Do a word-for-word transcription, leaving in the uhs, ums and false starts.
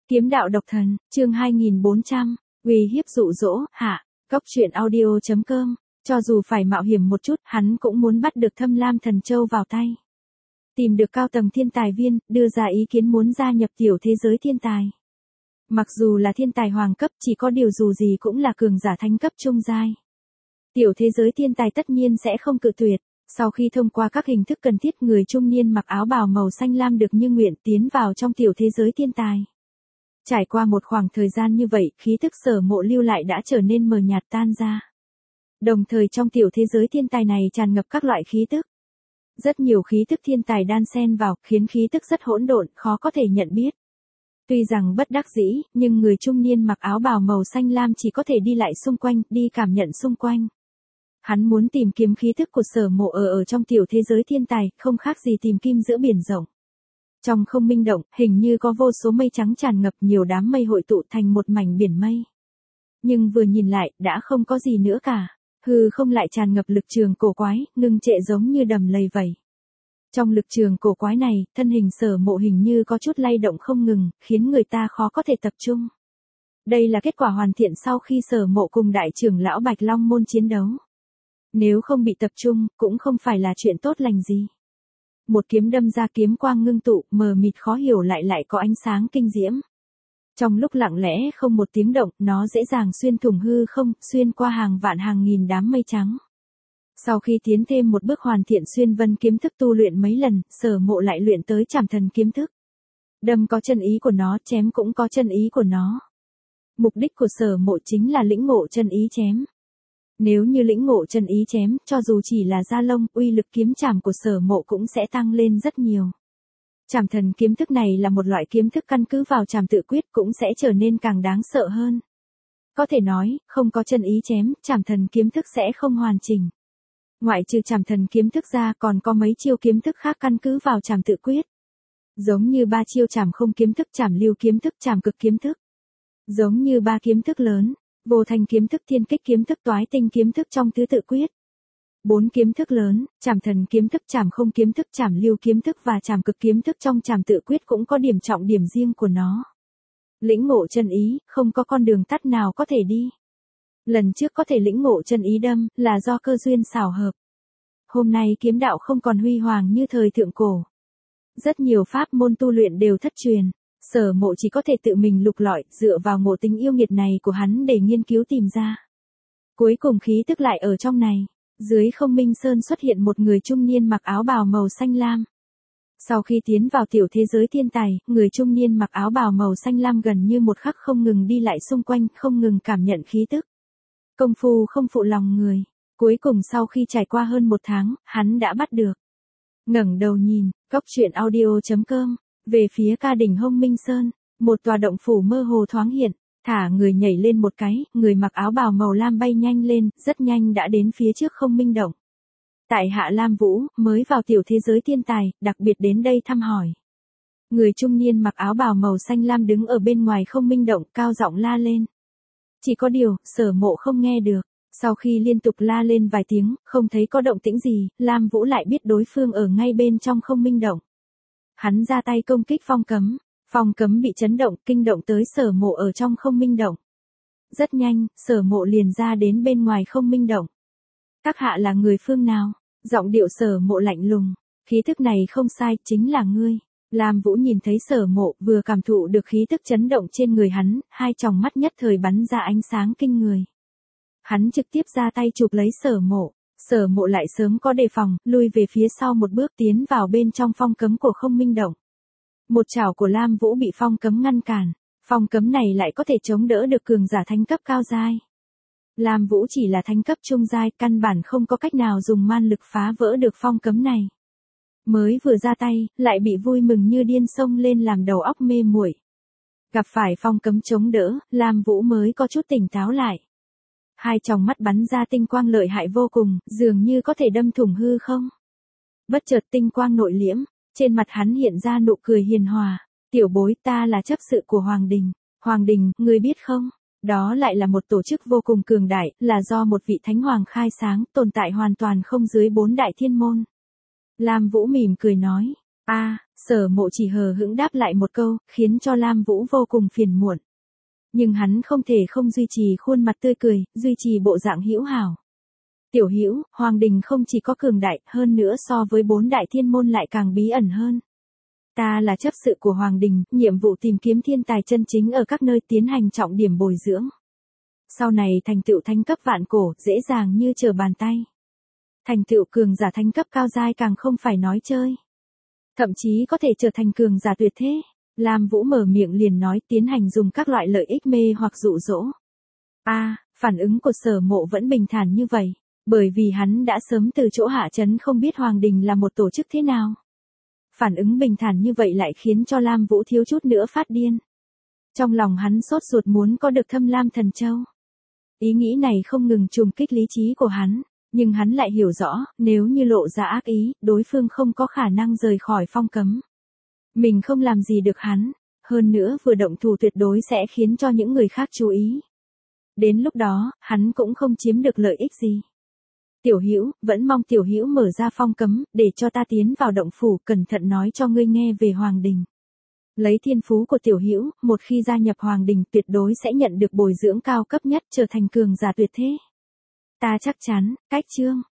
Kiếm đạo độc thần, chương hai nghìn bốn trăm, uy hiếp dụ dỗ, hạ, Cốc truyện audio chấm com, cho dù phải mạo hiểm một chút, hắn cũng muốn bắt được Thâm Lam Thần Châu vào tay. Tìm được cao tầng thiên tài viên, đưa ra ý kiến muốn gia nhập tiểu thế giới thiên tài. Mặc dù là thiên tài hoàng cấp, chỉ có điều dù gì cũng là cường giả thánh cấp trung giai. Tiểu thế giới thiên tài tất nhiên sẽ không cự tuyệt. Sau khi thông qua các hình thức cần thiết, người trung niên mặc áo bào màu xanh lam được như nguyện tiến vào trong tiểu thế giới thiên tài. Trải qua một khoảng thời gian như vậy, khí tức Sở Mộ lưu lại đã trở nên mờ nhạt tan ra. Đồng thời trong tiểu thế giới thiên tài này tràn ngập các loại khí tức. Rất nhiều khí tức thiên tài đan xen vào, khiến khí tức rất hỗn độn, khó có thể nhận biết. Tuy rằng bất đắc dĩ, nhưng người trung niên mặc áo bào màu xanh lam chỉ có thể đi lại xung quanh, đi cảm nhận xung quanh. Hắn muốn tìm kiếm khí thức của Sở Mộ ở ở trong tiểu thế giới thiên tài, không khác gì tìm kim giữa biển rộng. Trong không minh động, hình như có vô số mây trắng tràn ngập, nhiều đám mây hội tụ thành một mảnh biển mây. Nhưng vừa nhìn lại, đã không có gì nữa cả. Hư không lại tràn ngập lực trường cổ quái, ngưng trệ giống như đầm lầy vậy. Trong lực trường cổ quái này, thân hình Sở Mộ hình như có chút lay động không ngừng, khiến người ta khó có thể tập trung. Đây là kết quả hoàn thiện sau khi Sở Mộ cùng đại trưởng lão Bạch Long môn chiến đấu. Nếu không bị tập trung, cũng không phải là chuyện tốt lành gì. Một kiếm đâm ra, kiếm quang ngưng tụ, mờ mịt khó hiểu lại lại có ánh sáng kinh diễm. Trong lúc lặng lẽ không một tiếng động, nó dễ dàng xuyên thủng hư không, xuyên qua hàng vạn hàng nghìn đám mây trắng. Sau khi tiến thêm một bước hoàn thiện xuyên vân kiếm thức tu luyện mấy lần, Sở Mộ lại luyện tới Trảm Thần kiếm thức. Đâm có chân ý của nó, chém cũng có chân ý của nó. Mục đích của Sở Mộ chính là lĩnh ngộ chân ý chém. Nếu như lĩnh ngộ chân ý chém, cho dù chỉ là da lông, uy lực kiếm chảm của Sở Mộ cũng sẽ tăng lên rất nhiều. Trảm Thần kiếm thức này là một loại kiếm thức căn cứ vào trảm tự quyết, cũng sẽ trở nên càng đáng sợ hơn. Có thể nói, không có chân ý chém, Trảm Thần kiếm thức sẽ không hoàn chỉnh. Ngoại trừ Trảm Thần kiếm thức ra, còn có mấy chiêu kiếm thức khác căn cứ vào trảm tự quyết. Giống như ba chiêu trảm không kiếm thức, trảm lưu kiếm thức, trảm cực kiếm thức. Giống như ba kiếm thức lớn. Vô Thanh kiếm thức, Thiên Kích kiếm thức, Toái Tinh kiếm thức trong tứ tự quyết. Bốn kiếm thức lớn, Trảm Thần kiếm thức, Trảm không kiếm thức, Trảm lưu kiếm thức và Trảm cực kiếm thức trong trảm tự quyết cũng có điểm trọng điểm riêng của nó. Lĩnh ngộ chân ý, không có con đường tắt nào có thể đi. Lần trước có thể lĩnh ngộ chân ý đâm, là do cơ duyên xảo hợp. Hôm nay kiếm đạo không còn huy hoàng như thời thượng cổ. Rất nhiều pháp môn tu luyện đều thất truyền. Sở Mộ chỉ có thể tự mình lục lọi, dựa vào ngộ tính yêu nghiệt này của hắn để nghiên cứu tìm ra. Cuối cùng khí tức lại ở trong này. Dưới không minh sơn xuất hiện một người trung niên mặc áo bào màu xanh lam. Sau khi tiến vào tiểu thế giới thiên tài, người trung niên mặc áo bào màu xanh lam gần như một khắc không ngừng đi lại xung quanh, không ngừng cảm nhận khí tức. Công phu không phụ lòng người. Cuối cùng sau khi trải qua hơn một tháng, hắn đã bắt được. Ngẩng đầu nhìn, Cốc truyện audio chấm com. Về phía ca đỉnh Hông Minh Sơn, một tòa động phủ mơ hồ thoáng hiện, thả người nhảy lên một cái, người mặc áo bào màu lam bay nhanh lên, rất nhanh đã đến phía trước Không Minh động. Tại hạ Lam Vũ, mới vào tiểu thế giới thiên tài, đặc biệt đến đây thăm hỏi. Người trung niên mặc áo bào màu xanh lam đứng ở bên ngoài Không Minh động, cao giọng la lên. Chỉ có điều, Sở Mộ không nghe được. Sau khi liên tục la lên vài tiếng, không thấy có động tĩnh gì, Lam Vũ lại biết đối phương ở ngay bên trong Không Minh động. Hắn ra tay công kích phong cấm, phong cấm bị chấn động, kinh động tới Sở Mộ ở trong Không Minh động. Rất nhanh, Sở Mộ liền ra đến bên ngoài Không Minh động. Các hạ là người phương nào? Giọng điệu Sở Mộ lạnh lùng, khí thức này không sai, chính là ngươi. Lam Vũ nhìn thấy Sở Mộ, vừa cảm thụ được khí tức chấn động trên người hắn, hai tròng mắt nhất thời bắn ra ánh sáng kinh người. Hắn trực tiếp ra tay chụp lấy Sở Mộ. Sở Mộ lại sớm có đề phòng, lui về phía sau một bước tiến vào bên trong phong cấm của Không Minh động. Một chảo của Lam Vũ bị phong cấm ngăn cản, phong cấm này lại có thể chống đỡ được cường giả thánh cấp cao giai. Lam Vũ chỉ là thánh cấp trung giai, căn bản không có cách nào dùng man lực phá vỡ được phong cấm này. Mới vừa ra tay, lại bị vui mừng như điên xông lên làm đầu óc mê muội. Gặp phải phong cấm chống đỡ, Lam Vũ mới có chút tỉnh táo lại. Hai tròng mắt bắn ra tinh quang lợi hại vô cùng, dường như có thể đâm thủng hư không. Bất chợt tinh quang nội liễm, trên mặt hắn hiện ra nụ cười hiền hòa. Tiểu bối, ta là chấp sự của Hoàng Đình. Hoàng Đình, ngươi biết không? Đó lại là một tổ chức vô cùng cường đại, là do một vị thánh hoàng khai sáng, tồn tại hoàn toàn không dưới bốn đại thiên môn. Lam Vũ mỉm cười nói. A, Sở Mộ chỉ hờ hững đáp lại một câu, khiến cho Lam Vũ vô cùng phiền muộn. Nhưng hắn không thể không duy trì khuôn mặt tươi cười, duy trì bộ dạng hữu hảo. Tiểu Hữu, Hoàng Đình không chỉ có cường đại, hơn nữa so với bốn đại thiên môn lại càng bí ẩn hơn. Ta là chấp sự của Hoàng Đình, nhiệm vụ tìm kiếm thiên tài chân chính ở các nơi tiến hành trọng điểm bồi dưỡng. Sau này thành tựu thánh cấp vạn cổ, dễ dàng như trở bàn tay. Thành tựu cường giả thánh cấp cao giai càng không phải nói chơi. Thậm chí có thể trở thành cường giả tuyệt thế. Lam Vũ mở miệng liền nói tiến hành dùng các loại lợi ích mê hoặc dụ dỗ. A, phản ứng của Sở Mộ vẫn bình thản như vậy, bởi vì hắn đã sớm từ chỗ hạ trấn không biết Hoàng Đình là một tổ chức thế nào. Phản ứng bình thản như vậy lại khiến cho Lam Vũ thiếu chút nữa phát điên. Trong lòng hắn sốt ruột muốn có được Thâm Lam Thần Châu. Ý nghĩ này không ngừng trùng kích lý trí của hắn, nhưng hắn lại hiểu rõ, nếu như lộ ra ác ý, đối phương không có khả năng rời khỏi phong cấm. Mình không làm gì được hắn, hơn nữa vừa động thủ tuyệt đối sẽ khiến cho những người khác chú ý. Đến lúc đó, hắn cũng không chiếm được lợi ích gì. Tiểu Hữu, vẫn mong Tiểu Hữu mở ra phong cấm, để cho ta tiến vào động phủ, cẩn thận nói cho ngươi nghe về Hoàng Đình. Lấy thiên phú của Tiểu Hữu, một khi gia nhập Hoàng Đình tuyệt đối sẽ nhận được bồi dưỡng cao cấp nhất, trở thành cường giả tuyệt thế. Ta chắc chắn, cách chương.